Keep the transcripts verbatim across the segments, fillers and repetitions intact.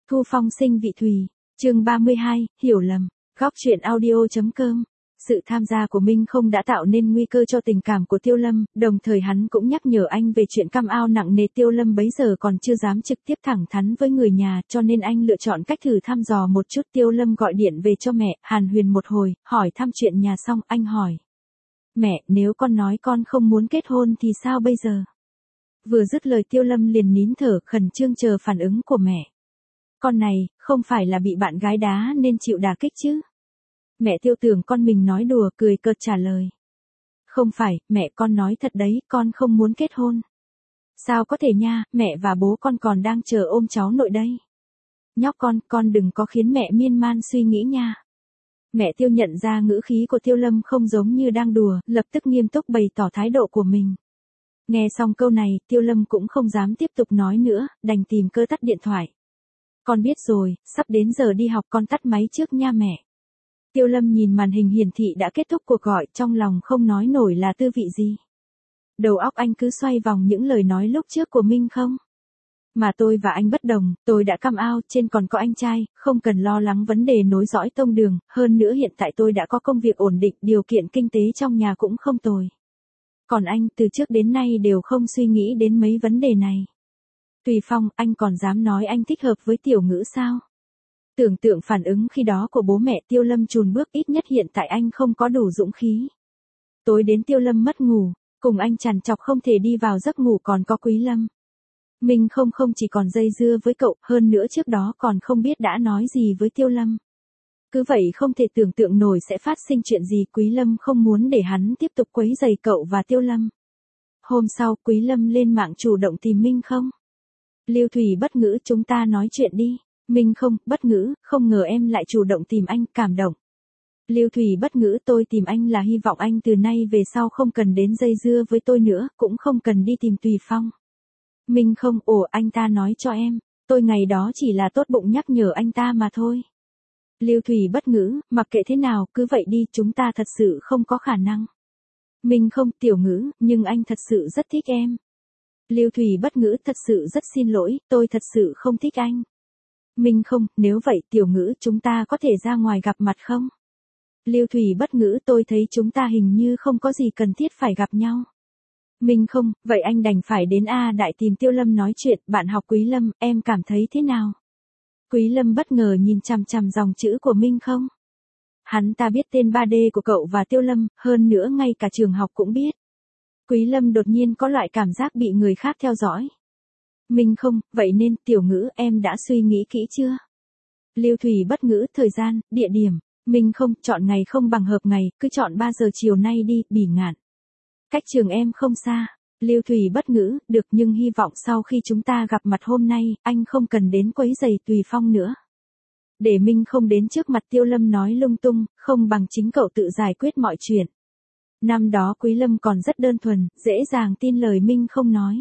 Thu Phong sinh vị thùy, chương ba mươi hai, hiểu lầm, góc truyện audio.com. Sự tham gia của Minh không đã tạo nên nguy cơ cho tình cảm của Tiêu Lâm, đồng thời hắn cũng nhắc nhở anh về chuyện cam ao nặng nề. Tiêu Lâm bấy giờ còn chưa dám trực tiếp thẳng thắn với người nhà, cho nên anh lựa chọn cách thử thăm dò một chút. Tiêu Lâm gọi điện về cho mẹ, hàn huyền một hồi, hỏi thăm chuyện nhà xong, anh hỏi. Mẹ, nếu con nói con không muốn kết hôn thì sao bây giờ? Vừa dứt lời Tiêu Lâm liền nín thở, khẩn trương chờ phản ứng của mẹ. Con này, không phải là bị bạn gái đá nên chịu đả kích chứ? Mẹ Tiêu tưởng con mình nói đùa, cười cợt trả lời. Không phải, mẹ, con nói thật đấy, con không muốn kết hôn. Sao có thể nha, mẹ và bố con còn đang chờ ôm cháu nội đây. Nhóc con, con đừng có khiến mẹ miên man suy nghĩ nha. Mẹ Tiêu nhận ra ngữ khí của Tiêu Lâm không giống như đang đùa, lập tức nghiêm túc bày tỏ thái độ của mình. Nghe xong câu này, Tiêu Lâm cũng không dám tiếp tục nói nữa, đành tìm cơ tắt điện thoại. Con biết rồi, sắp đến giờ đi học, con tắt máy trước nha mẹ. Tiêu Lâm nhìn màn hình hiển thị đã kết thúc cuộc gọi, trong lòng không nói nổi là tư vị gì. Đầu óc anh cứ xoay vòng những lời nói lúc trước của Minh không. Mà tôi và anh bất đồng, tôi đã come out, trên còn có anh trai, không cần lo lắng vấn đề nối dõi tông đường, hơn nữa hiện tại tôi đã có công việc ổn định, điều kiện kinh tế trong nhà cũng không tồi. Còn anh, từ trước đến nay đều không suy nghĩ đến mấy vấn đề này. Tùy Phong, anh còn dám nói anh thích hợp với Tiểu Ngữ sao? Tưởng tượng phản ứng khi đó của bố mẹ, Tiêu Lâm chùn bước, ít nhất hiện tại anh không có đủ dũng khí. Tối đến Tiêu Lâm mất ngủ, cùng anh trằn trọc không thể đi vào giấc ngủ còn có Quý Lâm. Mình không không chỉ còn dây dưa với cậu, hơn nữa trước đó còn không biết đã nói gì với Tiêu Lâm. Cứ vậy không thể tưởng tượng nổi sẽ phát sinh chuyện gì. Quý Lâm không muốn để hắn tiếp tục quấy rầy cậu và Tiêu Lâm. Hôm sau, Quý Lâm lên mạng chủ động tìm Minh không. Lưu Thủy bất ngữ, chúng ta nói chuyện đi. Minh không, bất ngữ, không ngờ em lại chủ động tìm anh, cảm động. Lưu Thủy bất ngữ, tôi tìm anh là hy vọng anh từ nay về sau không cần đến dây dưa với tôi nữa, cũng không cần đi tìm Tùy Phong. Minh không, ồ, anh ta nói cho em, tôi ngày đó chỉ là tốt bụng nhắc nhở anh ta mà thôi. Lưu Thủy bất ngữ, mặc kệ thế nào, cứ vậy đi, chúng ta thật sự không có khả năng. Minh không, Tiểu Ngữ, nhưng anh thật sự rất thích em. Lưu Thủy bất ngữ, thật sự rất xin lỗi, tôi thật sự không thích anh. Minh không, nếu vậy Tiểu Ngữ, chúng ta có thể ra ngoài gặp mặt không? Lưu Thủy bất ngữ, tôi thấy chúng ta hình như không có gì cần thiết phải gặp nhau. Minh không, vậy anh đành phải đến A Đại tìm Tiêu Lâm nói chuyện. Bạn học Quý Lâm, em cảm thấy thế nào? Quý Lâm bất ngờ nhìn chằm chằm dòng chữ của Minh không. Hắn ta biết tên ba D của cậu và Tiêu Lâm, hơn nữa ngay cả trường học cũng biết. Quý Lâm đột nhiên có loại cảm giác bị người khác theo dõi. Minh không, vậy nên Tiểu Ngữ, em đã suy nghĩ kỹ chưa? Lưu Thủy bất ngữ, thời gian, địa điểm. Minh không, chọn ngày không bằng hợp ngày, cứ chọn ba giờ chiều nay đi, Bỉ Ngạn. Cách trường em không xa. Lưu Thủy bất ngữ, được, nhưng hy vọng sau khi chúng ta gặp mặt hôm nay, anh không cần đến quấy rầy Tùy Phong nữa. Để Minh không đến trước mặt Tiêu Lâm nói lung tung, không bằng chính cậu tự giải quyết mọi chuyện. Năm đó Quý Lâm còn rất đơn thuần, dễ dàng tin lời Minh không nói.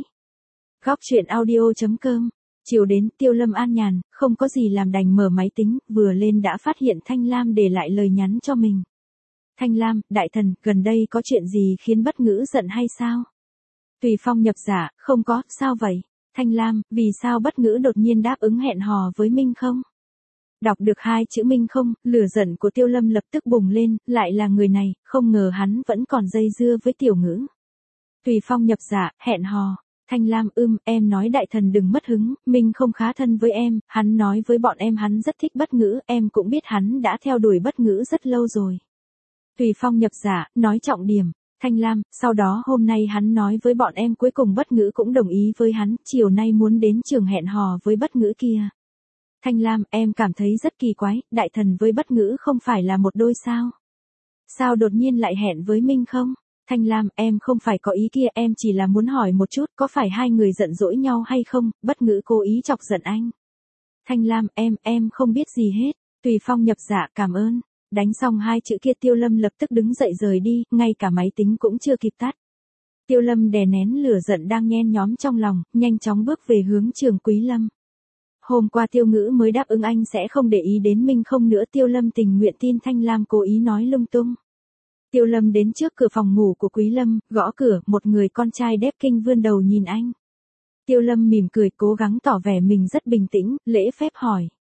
Góc truyện audio.com. Chiều đến, Tiêu Lâm an nhàn, không có gì làm đành mở máy tính, vừa lên đã phát hiện Thanh Lam để lại lời nhắn cho mình. Thanh Lam, đại thần, gần đây có chuyện gì khiến bất ngữ giận hay sao? Tùy Phong nhập giả, không có, sao vậy? Thanh Lam, vì sao bất ngữ đột nhiên đáp ứng hẹn hò với Minh không? Đọc được hai chữ Minh không, lửa giận của Tiêu Lâm lập tức bùng lên, lại là người này, không ngờ hắn vẫn còn dây dưa với Tiểu Ngữ. Tùy Phong nhập giả, hẹn hò. Thanh Lam, ưm, em nói đại thần đừng mất hứng, Minh không khá thân với em, hắn nói với bọn em hắn rất thích bất ngữ, em cũng biết hắn đã theo đuổi bất ngữ rất lâu rồi. Tùy Phong nhập giả, nói trọng điểm. Thanh Lam, sau đó hôm nay hắn nói với bọn em cuối cùng bất ngữ cũng đồng ý với hắn, chiều nay muốn đến trường hẹn hò với bất ngữ kia. Thanh Lam, em cảm thấy rất kỳ quái, đại thần với bất ngữ không phải là một đôi sao? Sao đột nhiên lại hẹn với Minh không? Thanh Lam, em không phải có ý kia, em chỉ là muốn hỏi một chút, có phải hai người giận dỗi nhau hay không, bất ngữ cố ý chọc giận anh. Thanh Lam, em, em không biết gì hết. Tùy Phong nhập dạ, cảm ơn. Đánh xong hai chữ kia Tiêu Lâm lập tức đứng dậy rời đi, ngay cả máy tính cũng chưa kịp tắt. Tiêu Lâm đè nén lửa giận đang nhen nhóm trong lòng, nhanh chóng bước về hướng trường Quý Lâm. Hôm qua Tiêu Ngữ mới đáp ứng anh sẽ không để ý đến Minh không nữa, Tiêu Lâm tình nguyện tin Thanh Lam cố ý nói lung tung. Tiêu Lâm đến trước cửa phòng ngủ của Quý Lâm, gõ cửa, một người con trai đép kinh vươn đầu nhìn anh. Tiêu Lâm mỉm cười, cố gắng tỏ vẻ mình rất bình tĩnh, lễ phép hỏi.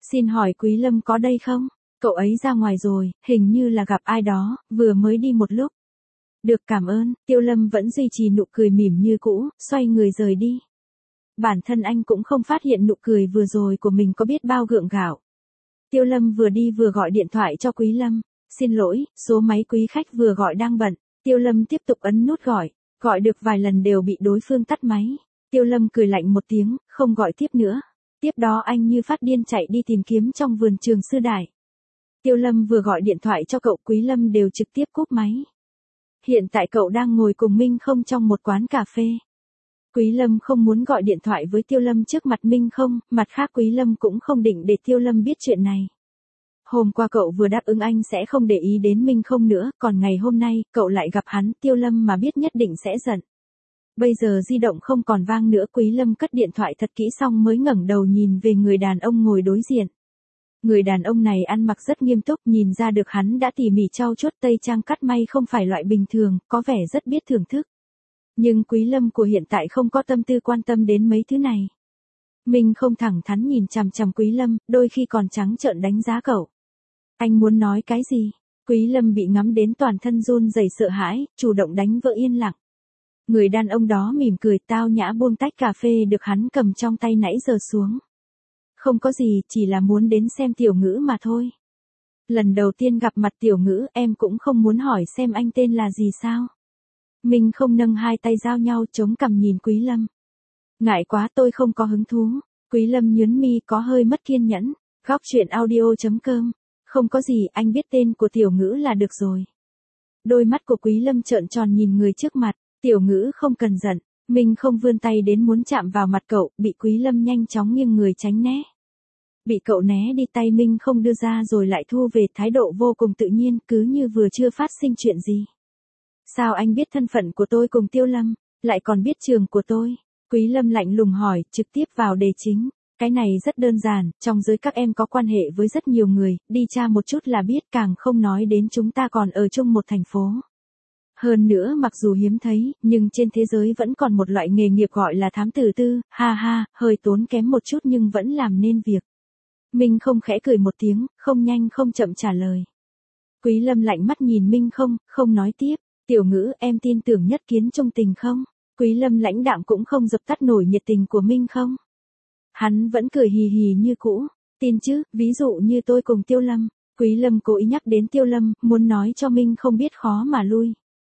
Xin hỏi Quý Lâm có đây không? Cậu ấy ra ngoài rồi, hình như là gặp ai đó, vừa mới đi một lúc. Được, cảm ơn. Tiêu Lâm vẫn duy trì nụ cười mỉm như cũ, xoay người rời đi. Bản thân anh cũng không phát hiện nụ cười vừa rồi của mình có biết bao gượng gạo. Tiêu Lâm vừa đi vừa gọi điện thoại cho Quý Lâm. Xin lỗi, số máy quý khách vừa gọi đang bận. Tiêu Lâm tiếp tục ấn nút gọi. Gọi được vài lần đều bị đối phương tắt máy. Tiêu Lâm cười lạnh một tiếng, không gọi tiếp nữa. Tiếp đó anh như phát điên chạy đi tìm kiếm trong vườn trường sư đại. Tiêu Lâm vừa gọi điện thoại cho cậu, Quý Lâm đều trực tiếp cúp máy. Hiện tại cậu đang ngồi cùng Minh Không trong một quán cà phê. Quý Lâm không muốn gọi điện thoại với Tiêu Lâm trước mặt Minh Không, mặt khác Quý Lâm cũng không định để Tiêu Lâm biết chuyện này. Hôm qua cậu vừa đáp ứng anh sẽ không để ý đến Minh Không nữa, còn ngày hôm nay, cậu lại gặp hắn, Tiêu Lâm mà biết nhất định sẽ giận. Bây giờ di động không còn vang nữa, Quý Lâm cất điện thoại thật kỹ xong mới ngẩng đầu nhìn về người đàn ông ngồi đối diện. Người đàn ông này ăn mặc rất nghiêm túc, nhìn ra được hắn đã tỉ mỉ trau chuốt, tây trang cắt may không phải loại bình thường, có vẻ rất biết thưởng thức. Nhưng Quý Lâm của hiện tại không có tâm tư quan tâm đến mấy thứ này. Mình không thẳng thắn nhìn chằm chằm Quý Lâm, đôi khi còn trắng trợn đánh giá cậu. Anh muốn nói cái gì? Quý Lâm bị ngắm đến toàn thân run rẩy sợ hãi, chủ động đánh vỡ yên lặng. Người đàn ông đó mỉm cười tao nhã buông tách cà phê được hắn cầm trong tay nãy giờ xuống. Không có gì, chỉ là muốn đến xem Tiểu Ngữ mà thôi. Lần đầu tiên gặp mặt Tiểu Ngữ, em cũng không muốn hỏi xem anh tên là gì sao. Mình không nâng hai tay giao nhau chống cằm nhìn Quý Lâm. Ngại quá, tôi không có hứng thú. Quý Lâm nhướng mi có hơi mất kiên nhẫn. Góc truyện audio chấm com. Không có gì, anh biết tên của Tiểu Ngữ là được rồi. Đôi mắt của Quý Lâm trợn tròn nhìn người trước mặt. Tiểu Ngữ không cần giận. Mình không vươn tay đến muốn chạm vào mặt cậu, bị Quý Lâm nhanh chóng nghiêng người tránh né. Bị cậu né đi, tay Minh không đưa ra rồi lại thu về, thái độ vô cùng tự nhiên, cứ như vừa chưa phát sinh chuyện gì. Sao anh biết thân phận của tôi cùng Tiêu Lâm, lại còn biết trường của tôi? Quý Lâm lạnh lùng hỏi, trực tiếp vào đề chính. Cái này rất đơn giản, trong giới các em có quan hệ với rất nhiều người, đi tra một chút là biết, càng không nói đến chúng ta còn ở chung một thành phố. Hơn nữa mặc dù hiếm thấy, nhưng trên thế giới vẫn còn một loại nghề nghiệp gọi là thám tử tư, ha ha, hơi tốn kém một chút nhưng vẫn làm nên việc. Minh không khẽ cười một tiếng, không nhanh không chậm trả lời. Quý Lâm lạnh mắt nhìn Minh không, không nói tiếp. Tiểu Ngữ, em tin tưởng nhất kiến trung tình không? Quý Lâm lãnh đạm cũng không dập tắt nổi nhiệt tình của Minh không. Hắn vẫn cười hì hì như cũ. Tin chứ, ví dụ như tôi cùng Tiêu Lâm. Quý Lâm cố ý nhắc đến Tiêu Lâm, muốn nói cho Minh không biết khó mà lui.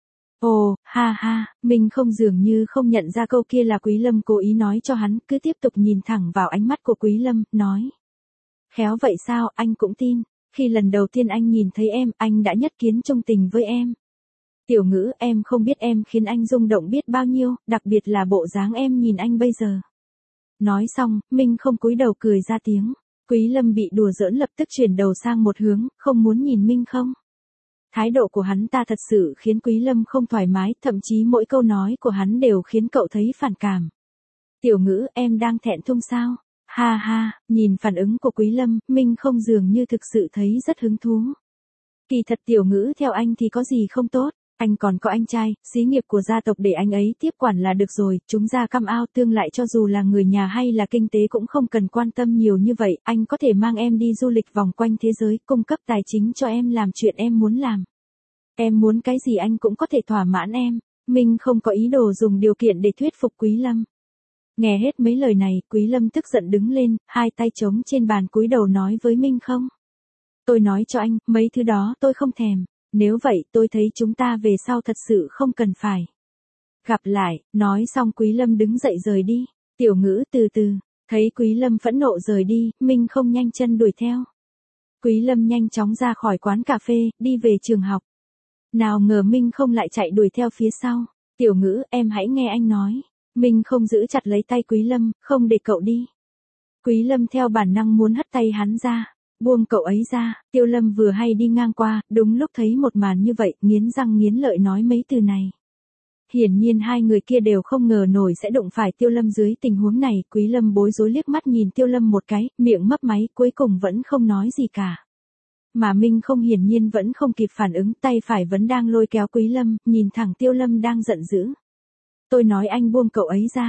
Ồ, ha ha, Minh không dường như không nhận ra câu kia là Quý Lâm cố ý nói cho hắn, cứ tiếp tục nhìn thẳng vào ánh mắt của Quý Lâm, nói. Khéo vậy sao, anh cũng tin. Khi lần đầu tiên anh nhìn thấy em, anh đã nhất kiến trung tình với em. Tiểu Ngữ, em không biết em khiến anh rung động biết bao nhiêu, đặc biệt là bộ dáng em nhìn anh bây giờ. Nói xong, Minh không cúi đầu cười ra tiếng. Quý Lâm bị đùa giỡn lập tức chuyển đầu sang một hướng, không muốn nhìn Minh không. Thái độ của hắn ta thật sự khiến Quý Lâm không thoải mái, thậm chí mỗi câu nói của hắn đều khiến cậu thấy phản cảm. Tiểu Ngữ, em đang thẹn thùng sao? Ha ha, nhìn phản ứng của Quý Lâm, Minh không dường như thực sự thấy rất hứng thú. Kỳ thật Tiểu Ngữ theo anh thì có gì không tốt, anh còn có anh trai, xí nghiệp của gia tộc để anh ấy tiếp quản là được rồi, chúng ra cam ao tương lại cho dù là người nhà hay là kinh tế cũng không cần quan tâm nhiều như vậy, anh có thể mang em đi du lịch vòng quanh thế giới, cung cấp tài chính cho em làm chuyện em muốn làm. Em muốn cái gì anh cũng có thể thỏa mãn em. Minh không có ý đồ dùng điều kiện để thuyết phục Quý Lâm. Nghe hết mấy lời này, Quý Lâm tức giận đứng lên, hai tay trống trên bàn cúi đầu nói với Minh không. Tôi nói cho anh, mấy thứ đó tôi không thèm. Nếu vậy tôi thấy chúng ta về sau thật sự không cần phải. Gặp lại, nói xong Quý Lâm đứng dậy rời đi. Tiểu Ngữ từ từ, thấy Quý Lâm phẫn nộ rời đi, Minh không nhanh chân đuổi theo. Quý Lâm nhanh chóng ra khỏi quán cà phê, đi về trường học. Nào ngờ Minh không lại chạy đuổi theo phía sau. Tiểu Ngữ, em hãy nghe anh nói. Minh không giữ chặt lấy tay Quý Lâm, không để cậu đi. Quý Lâm theo bản năng muốn hất tay hắn ra. Buông cậu ấy ra, Tiêu Lâm vừa hay đi ngang qua, đúng lúc thấy một màn như vậy, nghiến răng nghiến lợi nói mấy từ này. Hiển nhiên hai người kia đều không ngờ nổi sẽ đụng phải Tiêu Lâm dưới tình huống này, Quý Lâm bối rối liếc mắt nhìn Tiêu Lâm một cái, miệng mấp máy, cuối cùng vẫn không nói gì cả. Mà Minh không hiển nhiên vẫn không kịp phản ứng, tay phải vẫn đang lôi kéo Quý Lâm, nhìn thẳng Tiêu Lâm đang giận dữ. Tôi nói anh buông cậu ấy ra.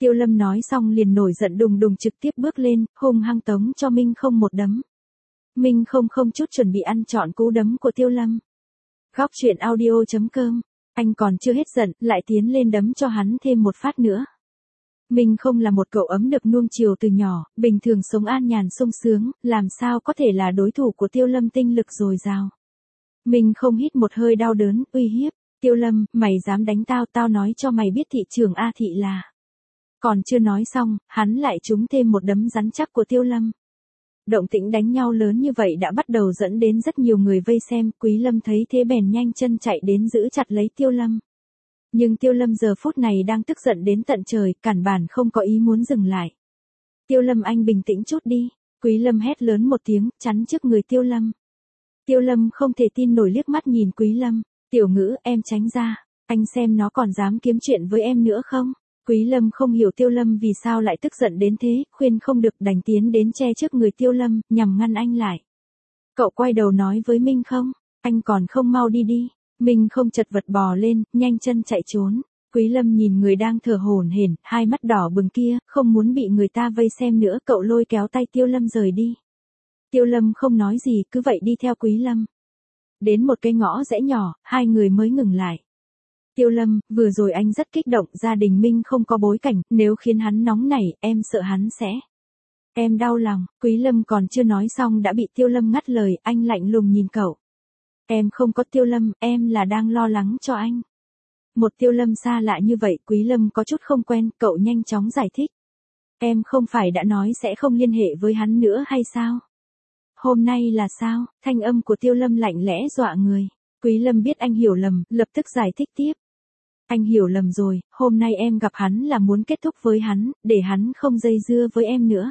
Tiêu Lâm nói xong liền nổi giận đùng đùng trực tiếp bước lên, hung hăng tống cho Minh Không một đấm. Minh Không không chút chuẩn bị ăn trọn cú đấm của Tiêu Lâm. Góc truyện audio chấm com, anh còn chưa hết giận, lại tiến lên đấm cho hắn thêm một phát nữa. Minh Không là một cậu ấm được nuông chiều từ nhỏ, bình thường sống an nhàn sung sướng, làm sao có thể là đối thủ của Tiêu Lâm tinh lực dồi dào. Minh Không hít một hơi đau đớn, uy hiếp, Tiêu Lâm, mày dám đánh tao, tao nói cho mày biết thị trưởng A Thị là. Còn chưa nói xong, hắn lại trúng thêm một đấm rắn chắc của Tiêu Lâm. Động tĩnh đánh nhau lớn như vậy đã bắt đầu dẫn đến rất nhiều người vây xem, Quý Lâm thấy thế bèn nhanh chân chạy đến giữ chặt lấy Tiêu Lâm. Nhưng Tiêu Lâm giờ phút này đang tức giận đến tận trời, cản bản không có ý muốn dừng lại. Tiêu Lâm anh bình tĩnh chút đi, Quý Lâm hét lớn một tiếng, chắn trước người Tiêu Lâm. Tiêu Lâm không thể tin nổi liếc mắt nhìn Quý Lâm, tiểu ngữ em tránh ra, anh xem nó còn dám kiếm chuyện với em nữa không? Quý Lâm không hiểu Tiêu Lâm vì sao lại tức giận đến thế, khuyên không được đành tiến đến che trước người Tiêu Lâm, nhằm ngăn anh lại. Cậu quay đầu nói với Minh Không, anh còn không mau đi đi. Minh Không chật vật bò lên, nhanh chân chạy trốn. Quý Lâm nhìn người đang thở hổn hển, hai mắt đỏ bừng kia, không muốn bị người ta vây xem nữa, cậu lôi kéo tay Tiêu Lâm rời đi. Tiêu Lâm không nói gì, cứ vậy đi theo Quý Lâm. Đến một cái ngõ rẽ nhỏ, hai người mới ngừng lại. Tiêu Lâm, vừa rồi anh rất kích động, gia đình Minh không có bối cảnh, nếu khiến hắn nóng nảy, em sợ hắn sẽ. Em đau lòng, Quý Lâm còn chưa nói xong đã bị Tiêu Lâm ngắt lời, anh lạnh lùng nhìn cậu. Em không có Tiêu Lâm, em là đang lo lắng cho anh. Một Tiêu Lâm xa lạ như vậy, Quý Lâm có chút không quen, cậu nhanh chóng giải thích. Em không phải đã nói sẽ không liên hệ với hắn nữa hay sao? Hôm nay là sao? Thanh âm của Tiêu Lâm lạnh lẽ dọa người. Quý Lâm biết anh hiểu lầm, lập tức giải thích tiếp. Anh hiểu lầm rồi, hôm nay em gặp hắn là muốn kết thúc với hắn, để hắn không dây dưa với em nữa.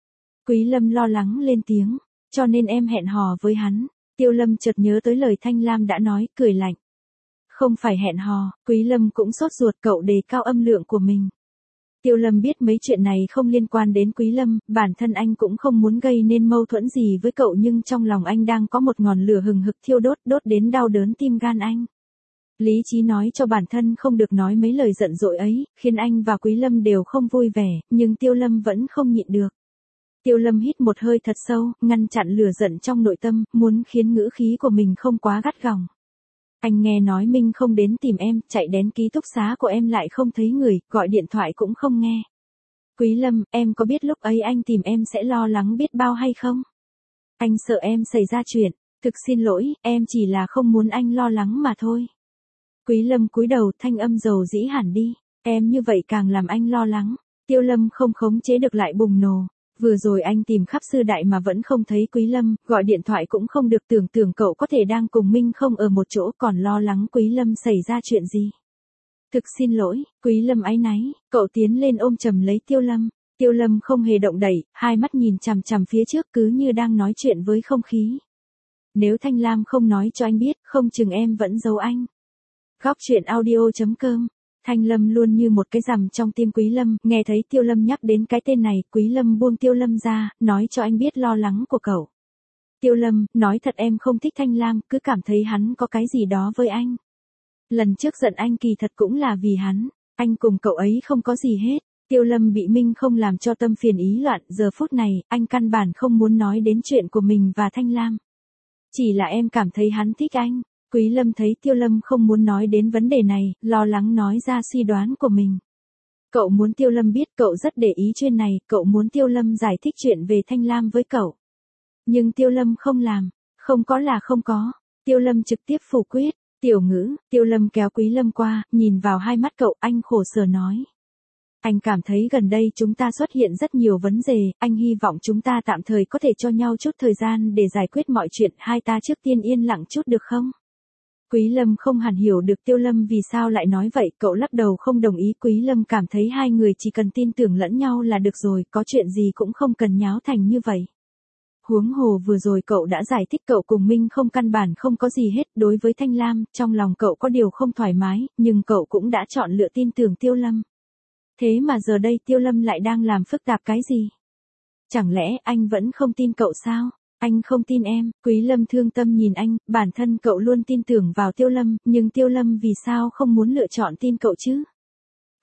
Quý Lâm lo lắng lên tiếng, cho nên em hẹn hò với hắn. Tiêu Lâm chợt nhớ tới lời Thanh Lam đã nói, cười lạnh. Không phải hẹn hò, Quý Lâm cũng sốt ruột, cậu đề cao âm lượng của mình. Tiêu Lâm biết mấy chuyện này không liên quan đến Quý Lâm, bản thân anh cũng không muốn gây nên mâu thuẫn gì với cậu, nhưng trong lòng anh đang có một ngọn lửa hừng hực thiêu đốt, đốt đến đau đớn tim gan anh. Lý trí nói cho bản thân không được nói mấy lời giận dỗi ấy, khiến anh và Quý Lâm đều không vui vẻ, nhưng Tiêu Lâm vẫn không nhịn được. Tiêu Lâm hít một hơi thật sâu, ngăn chặn lửa giận trong nội tâm, muốn khiến ngữ khí của mình không quá gắt gỏng. Anh nghe nói Minh không đến tìm em, chạy đến ký túc xá của em lại không thấy người, gọi điện thoại cũng không nghe. Quý Lâm, em có biết lúc ấy anh tìm em sẽ lo lắng biết bao hay không? Anh sợ em xảy ra chuyện, thực xin lỗi, em chỉ là không muốn anh lo lắng mà thôi. Quý Lâm cúi đầu, thanh âm dầu dĩ hẳn đi, em như vậy càng làm anh lo lắng. Tiêu Lâm không khống chế được lại bùng nổ. Vừa rồi anh tìm khắp sư đại mà vẫn không thấy Quý Lâm, gọi điện thoại cũng không được, tưởng tưởng cậu có thể đang cùng Minh không ở một chỗ, còn lo lắng Quý Lâm xảy ra chuyện gì. Thực xin lỗi, Quý Lâm áy náy, cậu tiến lên ôm chầm lấy Tiêu Lâm. Tiêu Lâm không hề động đậy, hai mắt nhìn chằm chằm phía trước cứ như đang nói chuyện với không khí. Nếu Thanh Lam không nói cho anh biết, không chừng em vẫn giấu anh. Góc truyện audio chấm com. Thanh Lâm luôn như một cái rằm trong tim Quý Lâm, nghe thấy Tiêu Lâm nhắc đến cái tên này, Quý Lâm buông Tiêu Lâm ra, nói cho anh biết lo lắng của cậu. Tiêu Lâm, nói thật em không thích Thanh Lam, cứ cảm thấy hắn có cái gì đó với anh. Lần trước giận anh kỳ thật cũng là vì hắn, anh cùng cậu ấy không có gì hết. Tiêu Lâm bị Minh không làm cho tâm phiền ý loạn, giờ phút này, anh căn bản không muốn nói đến chuyện của mình và Thanh Lam. Chỉ là em cảm thấy hắn thích anh. Quý Lâm thấy Tiêu Lâm không muốn nói đến vấn đề này, lo lắng nói ra suy đoán của mình. Cậu muốn Tiêu Lâm biết cậu rất để ý chuyện này, cậu muốn Tiêu Lâm giải thích chuyện về Thanh Lam với cậu. Nhưng Tiêu Lâm không làm, không có là không có. Tiêu Lâm trực tiếp phủ quyết, tiểu ngữ, Tiêu Lâm kéo Quý Lâm qua, nhìn vào hai mắt cậu, anh khổ sở nói. Anh cảm thấy gần đây chúng ta xuất hiện rất nhiều vấn đề, anh hy vọng chúng ta tạm thời có thể cho nhau chút thời gian để giải quyết mọi chuyện, hai ta trước tiên yên lặng chút được không? Quý Lâm không hẳn hiểu được Tiêu Lâm vì sao lại nói vậy, cậu lắc đầu không đồng ý. Quý Lâm cảm thấy hai người chỉ cần tin tưởng lẫn nhau là được rồi, có chuyện gì cũng không cần nháo thành như vậy. Huống hồ vừa rồi cậu đã giải thích cậu cùng Minh không căn bản không có gì hết, đối với Thanh Lam, trong lòng cậu có điều không thoải mái, nhưng cậu cũng đã chọn lựa tin tưởng Tiêu Lâm. Thế mà giờ đây Tiêu Lâm lại đang làm phức tạp cái gì? Chẳng lẽ anh vẫn không tin cậu sao? Anh không tin em, Quý Lâm thương tâm nhìn anh, bản thân cậu luôn tin tưởng vào Tiêu Lâm, nhưng Tiêu Lâm vì sao không muốn lựa chọn tin cậu chứ?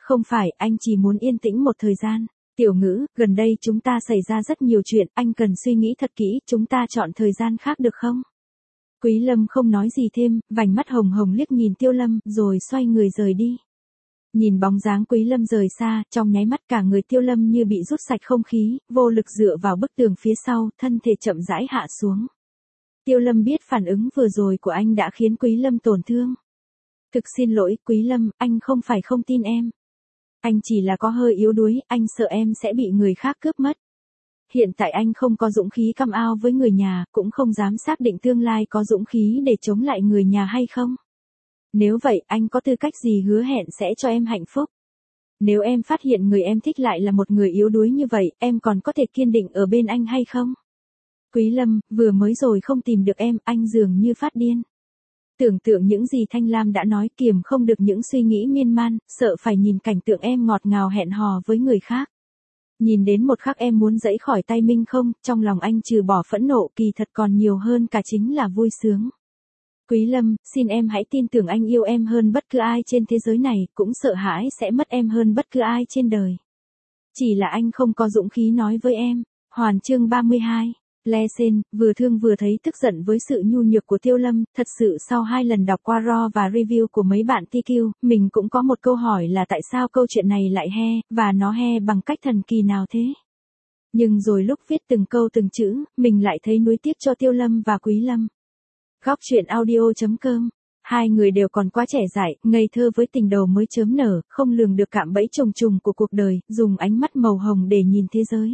Không phải, anh chỉ muốn yên tĩnh một thời gian. Tiểu Ngữ, gần đây chúng ta xảy ra rất nhiều chuyện, anh cần suy nghĩ thật kỹ, chúng ta chọn thời gian khác được không? Quý Lâm không nói gì thêm, vành mắt hồng hồng liếc nhìn Tiêu Lâm, rồi xoay người rời đi. Nhìn bóng dáng Quý Lâm rời xa, trong nháy mắt cả người Tiêu Lâm như bị rút sạch không khí, vô lực dựa vào bức tường phía sau, thân thể chậm rãi hạ xuống. Tiêu Lâm biết phản ứng vừa rồi của anh đã khiến Quý Lâm tổn thương. Thực xin lỗi, Quý Lâm, anh không phải không tin em. Anh chỉ là có hơi yếu đuối, anh sợ em sẽ bị người khác cướp mất. Hiện tại anh không có dũng khí come out với người nhà, cũng không dám xác định tương lai có dũng khí để chống lại người nhà hay không. Nếu vậy, anh có tư cách gì hứa hẹn sẽ cho em hạnh phúc? Nếu em phát hiện người em thích lại là một người yếu đuối như vậy, em còn có thể kiên định ở bên anh hay không? Quý Lâm, vừa mới rồi không tìm được em, anh dường như phát điên. Tưởng tượng những gì Thanh Lam đã nói, kiềm không được những suy nghĩ miên man, sợ phải nhìn cảnh tượng em ngọt ngào hẹn hò với người khác. Nhìn đến một khắc em muốn giãy khỏi tay Minh không, trong lòng anh trừ bỏ phẫn nộ kỳ thật còn nhiều hơn cả chính là vui sướng. Quý Lâm, xin em hãy tin tưởng anh yêu em hơn bất cứ ai trên thế giới này, cũng sợ hãi sẽ mất em hơn bất cứ ai trên đời. Chỉ là anh không có dũng khí nói với em. Hoàn chương ba mươi hai. Le Sen, vừa thương vừa thấy tức giận với sự nhu nhược của Tiêu Lâm, thật sự sau hai lần đọc qua raw và review của mấy bạn tê quy, mình cũng có một câu hỏi là tại sao câu chuyện này lại he, và nó he bằng cách thần kỳ nào thế? Nhưng rồi lúc viết từng câu từng chữ, mình lại thấy nuối tiếc cho Tiêu Lâm và Quý Lâm. Góc truyện audio chấm com. Hai người đều còn quá trẻ dại, ngây thơ với tình đầu mới chớm nở, không lường được cạm bẫy trùng trùng của cuộc đời, dùng ánh mắt màu hồng để nhìn thế giới.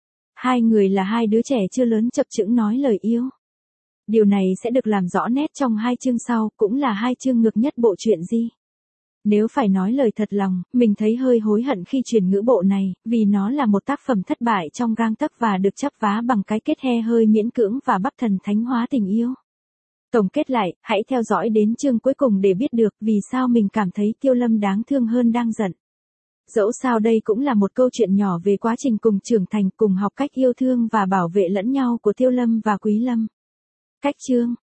Hai người là hai đứa trẻ chưa lớn chập chững nói lời yêu. Điều này sẽ được làm rõ nét trong hai chương sau, cũng là hai chương ngược nhất bộ truyện Di. Nếu phải nói lời thật lòng, mình thấy hơi hối hận khi chuyển ngữ bộ này, vì nó là một tác phẩm thất bại trong gang tấc và được chắp vá bằng cái kết he hơi miễn cưỡng và bắp thần thánh hóa tình yêu. Tổng kết lại, hãy theo dõi đến chương cuối cùng để biết được vì sao mình cảm thấy Tiêu Lâm đáng thương hơn đang giận. Dẫu sao đây cũng là một câu chuyện nhỏ về quá trình cùng trưởng thành, cùng học cách yêu thương và bảo vệ lẫn nhau của Tiêu Lâm và Quý Lâm. Cách chương